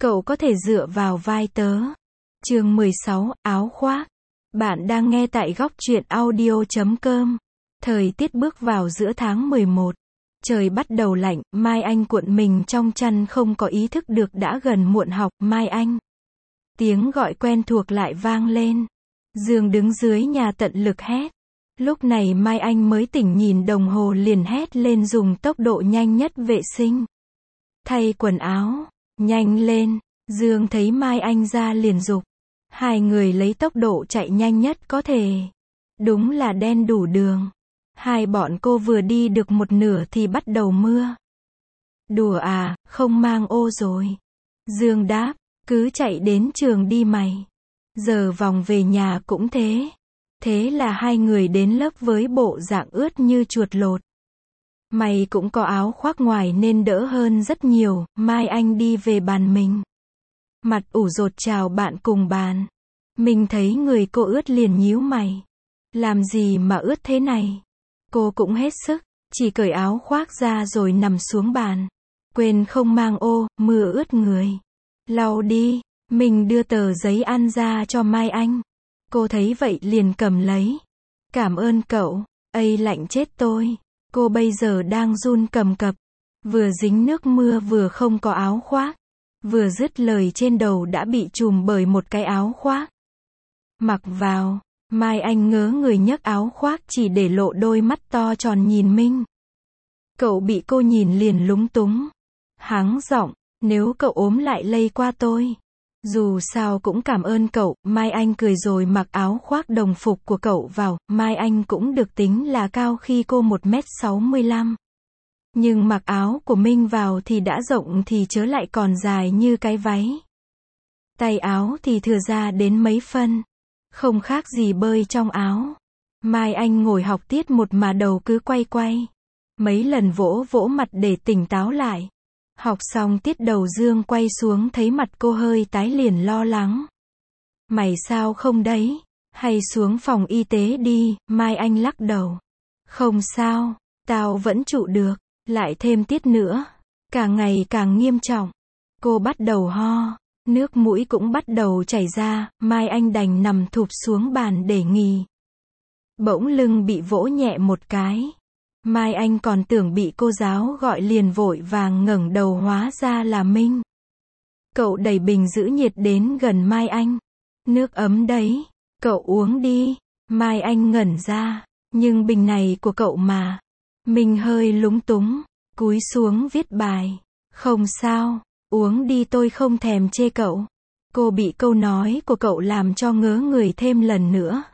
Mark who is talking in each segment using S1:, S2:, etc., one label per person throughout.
S1: Cậu có thể dựa vào vai tớ. Chương 16, áo khoác. Bạn đang nghe tại góc truyện audio.com. Thời tiết bước vào giữa tháng 11. Trời bắt đầu lạnh, Mai Anh cuộn mình trong chăn không có ý thức được đã gần muộn học. Mai Anh. Tiếng gọi quen thuộc lại vang lên. Dương đứng dưới nhà tận lực hét. Lúc này Mai Anh mới tỉnh, nhìn đồng hồ liền hét lên, dùng tốc độ nhanh nhất vệ sinh. Thay quần áo. Nhanh lên. Dương thấy Mai Anh ra liền giục. Hai người lấy tốc độ chạy nhanh nhất có thể. Đúng là đen đủ đường. Hai bọn cô vừa đi được một nửa thì bắt đầu mưa. Đùa à, không mang ô rồi. Dương đáp, cứ chạy đến trường đi mày. Giờ vòng về nhà cũng thế. Thế là hai người đến lớp với bộ dạng ướt như chuột lột. Mày cũng có áo khoác ngoài nên đỡ hơn rất nhiều. Mai Anh đi về bàn mình. Mặt ủ rột chào bạn cùng bàn. Mình thấy người cô ướt liền nhíu mày. Làm gì mà ướt thế này? Cô cũng hết sức, chỉ cởi áo khoác ra rồi nằm xuống bàn. Quên không mang ô, mưa ướt người. Lau đi. Mình đưa tờ giấy ăn ra cho Mai Anh. Cô thấy vậy liền cầm lấy. Cảm ơn cậu. Ây lạnh chết tôi. Cô bây giờ đang run cầm cập. Vừa dính nước mưa vừa không có áo khoác. Vừa dứt lời trên đầu đã bị trùm bởi một cái áo khoác. Mặc vào. Mai Anh ngớ người nhấc áo khoác chỉ để lộ đôi mắt to tròn nhìn Minh. Cậu bị cô nhìn liền lúng túng. Hắng giọng, nếu cậu ốm lại lây qua tôi. Dù sao cũng cảm ơn cậu. Mai Anh cười rồi mặc áo khoác đồng phục của cậu vào. Mai Anh cũng được tính là cao khi cô 1m65. Nhưng mặc áo của Minh vào thì đã rộng thì chớ lại còn dài như cái váy. Tay áo thì thừa ra đến mấy phân. Không khác gì bơi trong áo. Mai Anh ngồi học tiết 1 mà đầu cứ quay quay. Mấy lần vỗ vỗ mặt để tỉnh táo lại. Học xong tiết đầu Dương quay xuống thấy mặt cô hơi tái liền lo lắng. Mày sao không đấy? Hay xuống phòng y tế đi? Mai Anh lắc đầu. Không sao, tao vẫn trụ được. Lại thêm tiết nữa. Càng ngày càng nghiêm trọng. Cô bắt đầu ho. Nước mũi cũng bắt đầu chảy ra. Mai Anh đành nằm thụp xuống bàn để nghỉ. Bỗng lưng bị vỗ nhẹ một cái. Mai Anh còn tưởng bị cô giáo gọi liền vội vàng ngẩng đầu, hóa ra là Minh. Cậu đẩy bình giữ nhiệt đến gần Mai Anh. Nước ấm đấy. Cậu uống đi. Mai Anh ngẩn ra. Nhưng bình này của cậu mà. Minh hơi lúng túng. Cúi xuống viết bài. Không sao. Uống đi, tôi không thèm chê cậu. Cô bị câu nói của cậu làm cho ngớ người thêm lần nữa.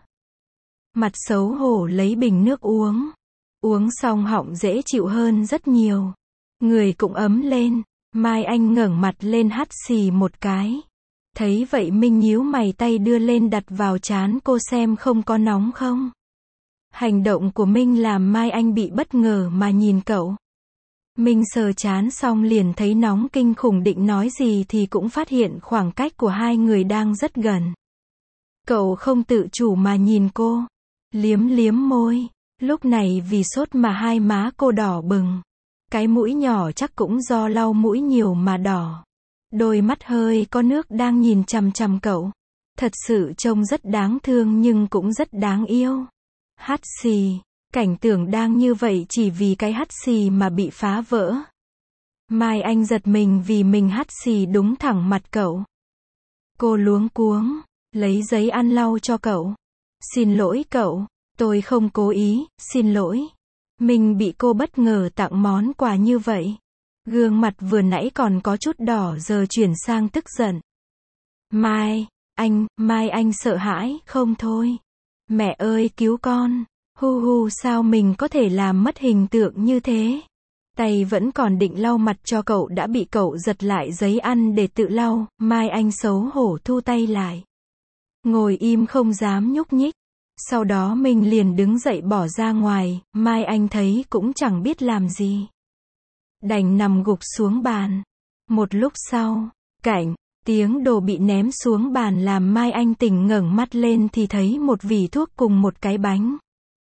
S1: Mặt xấu hổ lấy bình nước uống. Uống xong họng dễ chịu hơn rất nhiều. Người cũng ấm lên. Mai Anh ngẩng mặt lên hắt xì một cái. Thấy vậy Minh nhíu mày, tay đưa lên đặt vào trán cô xem không có nóng không. Hành động của Minh làm Mai Anh bị bất ngờ mà nhìn cậu. Minh sờ trán xong liền thấy nóng kinh khủng, định nói gì thì cũng phát hiện khoảng cách của hai người đang rất gần. Cậu không tự chủ mà nhìn cô. Liếm liếm môi. Lúc này vì sốt mà hai má cô đỏ bừng. Cái mũi nhỏ chắc cũng do lau mũi nhiều mà đỏ. Đôi mắt hơi có nước đang nhìn chằm chằm cậu. Thật sự trông rất đáng thương nhưng cũng rất đáng yêu. Hắt xì. Cảnh tượng đang như vậy chỉ vì cái hắt xì mà bị phá vỡ. Mai Anh giật mình vì mình hắt xì đúng thẳng mặt cậu. Cô luống cuống. Lấy giấy ăn lau cho cậu. Xin lỗi cậu. Tôi không cố ý, xin lỗi. Mình bị cô bất ngờ tặng món quà như vậy. Gương mặt vừa nãy còn có chút đỏ giờ chuyển sang tức giận. Mai Anh sợ hãi, không thôi. Mẹ ơi cứu con. Hu hu, sao mình có thể làm mất hình tượng như thế? Tay vẫn còn định lau mặt cho cậu đã bị cậu giật lại giấy ăn để tự lau. Mai Anh xấu hổ thu tay lại. Ngồi im không dám nhúc nhích. Sau đó mình liền đứng dậy bỏ ra ngoài. Mai Anh thấy cũng chẳng biết làm gì. Đành nằm gục xuống bàn. Một lúc sau, tiếng đồ bị ném xuống bàn làm Mai Anh tỉnh, ngẩng mắt lên thì thấy một vỉ thuốc cùng một cái bánh.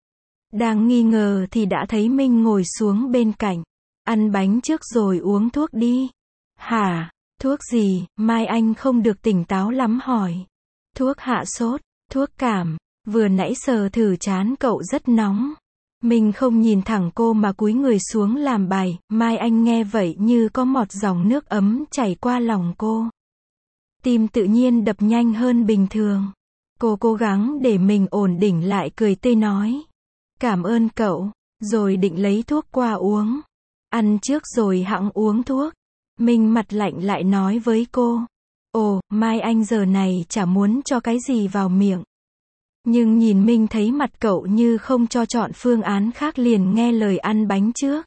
S1: Đang nghi ngờ thì đã thấy Minh ngồi xuống bên cạnh. Ăn bánh trước rồi uống thuốc đi. Hả? Thuốc gì? Mai Anh không được tỉnh táo lắm hỏi. Thuốc hạ sốt, thuốc cảm. Vừa nãy sờ thử trán cậu rất nóng. Mình không nhìn thẳng cô mà cúi người xuống làm bài. Mai Anh nghe vậy như có một dòng nước ấm chảy qua lòng cô. Tim tự nhiên đập nhanh hơn bình thường. Cô cố gắng để mình ổn định lại, cười tươi nói. Cảm ơn cậu. Rồi định lấy thuốc qua uống. Ăn trước rồi hẵng uống thuốc. Mình mặt lạnh lại nói với cô. Ồ, Mai Anh giờ này chả muốn cho cái gì vào miệng. Nhưng nhìn Minh thấy mặt cậu như không cho chọn phương án khác, liền nghe lời ăn bánh trước.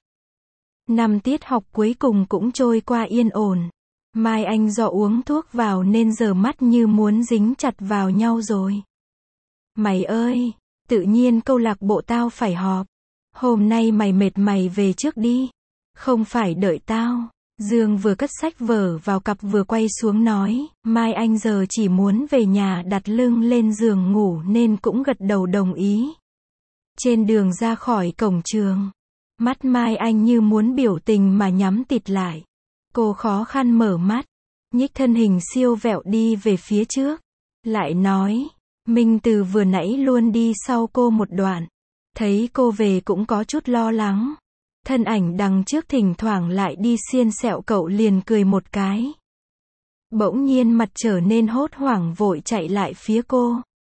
S1: 5 tiết học cuối cùng cũng trôi qua yên ổn. Mai Anh do uống thuốc vào nên giờ mắt như muốn dính chặt vào nhau rồi. Mày ơi, tự nhiên câu lạc bộ tao phải họp. Hôm nay mày mệt mày về trước đi. Không phải đợi tao. Dương vừa cất sách vở vào cặp vừa quay xuống nói, Mai Anh giờ chỉ muốn về nhà đặt lưng lên giường ngủ nên cũng gật đầu đồng ý. Trên đường ra khỏi cổng trường, mắt Mai Anh như muốn biểu tình mà nhắm tịt lại. Cô khó khăn mở mắt, nhích thân hình siêu vẹo đi về phía trước. Lại nói, Minh từ vừa nãy luôn đi sau cô một đoạn. Thấy cô về cũng có chút lo lắng. Thân ảnh đằng trước thỉnh thoảng lại đi xiên xẹo, cậu liền cười một cái. Bỗng nhiên mặt trở nên hốt hoảng, vội chạy lại phía cô.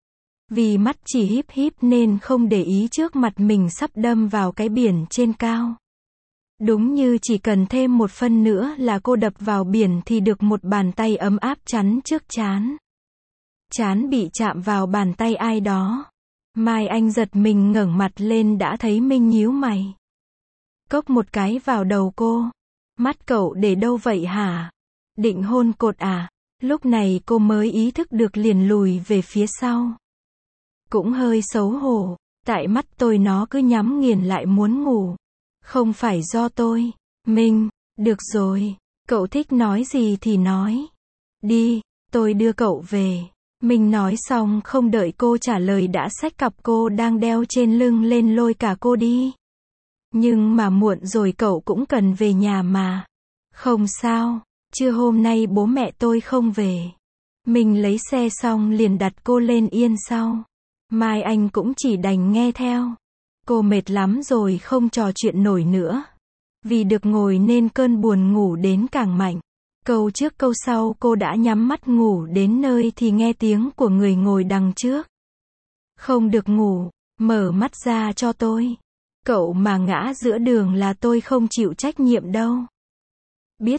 S1: Vì mắt chỉ híp híp nên không để ý trước mặt mình sắp đâm vào cái biển trên cao. Đúng như chỉ cần thêm một phân nữa là cô đập vào biển thì được một bàn tay ấm áp chắn trước trán. Trán bị chạm vào bàn tay ai đó. Mai Anh giật mình ngẩng mặt lên đã thấy Minh nhíu mày. Cốc một cái vào đầu cô. Mắt cậu để đâu vậy hả? Định hôn cột à? Lúc này cô mới ý thức được, liền lùi về phía sau. Cũng hơi xấu hổ. Tại mắt tôi nó cứ nhắm nghiền lại muốn ngủ. Không phải do tôi. Minh, được rồi. Cậu thích nói gì thì nói. Đi, tôi đưa cậu về. Minh nói xong không đợi cô trả lời đã xách cặp cô đang đeo trên lưng lên lôi cả cô đi. Nhưng mà muộn rồi, cậu cũng cần về nhà mà. Không sao, trưa hôm nay bố mẹ tôi không về. Mình lấy xe xong liền đặt cô lên yên sau. Mai Anh cũng chỉ đành nghe theo. Cô mệt lắm rồi không trò chuyện nổi nữa. Vì được ngồi nên cơn buồn ngủ đến càng mạnh. Câu trước câu sau cô đã nhắm mắt ngủ đến nơi thì nghe tiếng của người ngồi đằng trước. Không được ngủ, mở mắt ra cho tôi. Cậu mà ngã giữa đường là tôi không chịu trách nhiệm đâu. Biết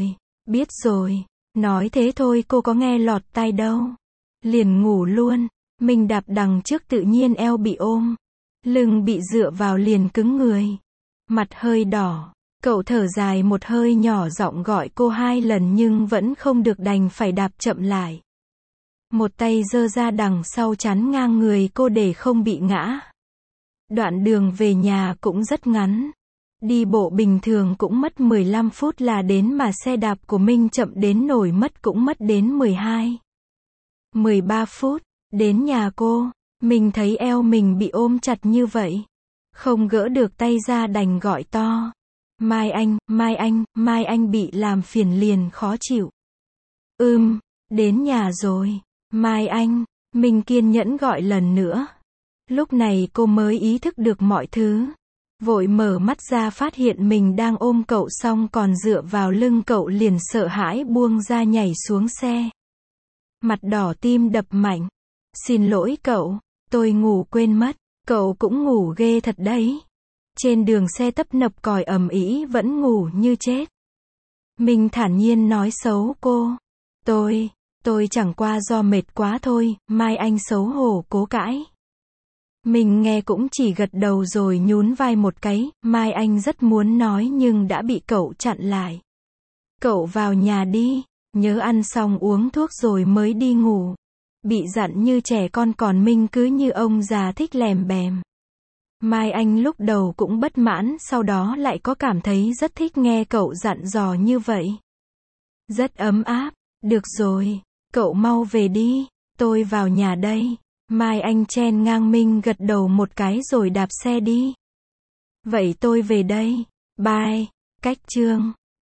S1: rồi. Nói thế thôi cô có nghe lọt tai đâu. Liền ngủ luôn. Mình đạp đằng trước tự nhiên eo bị ôm. Lưng bị dựa vào liền cứng người. Mặt hơi đỏ. Cậu thở dài một hơi, nhỏ giọng gọi cô 2 lần nhưng vẫn không được, đành phải đạp chậm lại. Một tay giơ ra đằng sau chắn ngang người cô để không bị ngã. Đoạn đường về nhà cũng rất ngắn. Đi bộ bình thường cũng mất 15 phút là đến, mà xe đạp của Minh chậm đến nổi mất cũng mất đến 13 phút. Đến nhà cô, mình thấy eo mình bị ôm chặt như vậy. Không gỡ được tay ra đành gọi to. Mai Anh bị làm phiền liền khó chịu. Đến nhà rồi. Mai Anh, mình kiên nhẫn gọi lần nữa. Lúc này cô mới ý thức được mọi thứ. Vội mở mắt ra phát hiện mình đang ôm cậu xong còn dựa vào lưng cậu, liền sợ hãi buông ra nhảy xuống xe. Mặt đỏ tim đập mạnh. Xin lỗi cậu, tôi ngủ quên mất. Cậu cũng ngủ ghê thật đấy. Trên đường xe tấp nập còi ầm ĩ vẫn ngủ như chết. Mình thản nhiên nói xấu cô. Tôi chẳng qua do mệt quá thôi. Mai Anh xấu hổ cố cãi. Mình nghe cũng chỉ gật đầu rồi nhún vai một cái. Mai Anh rất muốn nói nhưng đã bị cậu chặn lại. Cậu vào nhà đi, nhớ ăn xong uống thuốc rồi mới đi ngủ. Bị dặn như trẻ con còn Minh cứ như ông già thích lèm bèm. Mai Anh lúc đầu cũng bất mãn, sau đó lại có cảm thấy rất thích nghe cậu dặn dò như vậy. Rất ấm áp. Được rồi, cậu mau về đi, tôi vào nhà đây. Mai Anh chen ngang Minh gật đầu một cái rồi đạp xe đi. Vậy tôi về đây. Bye. Cách chương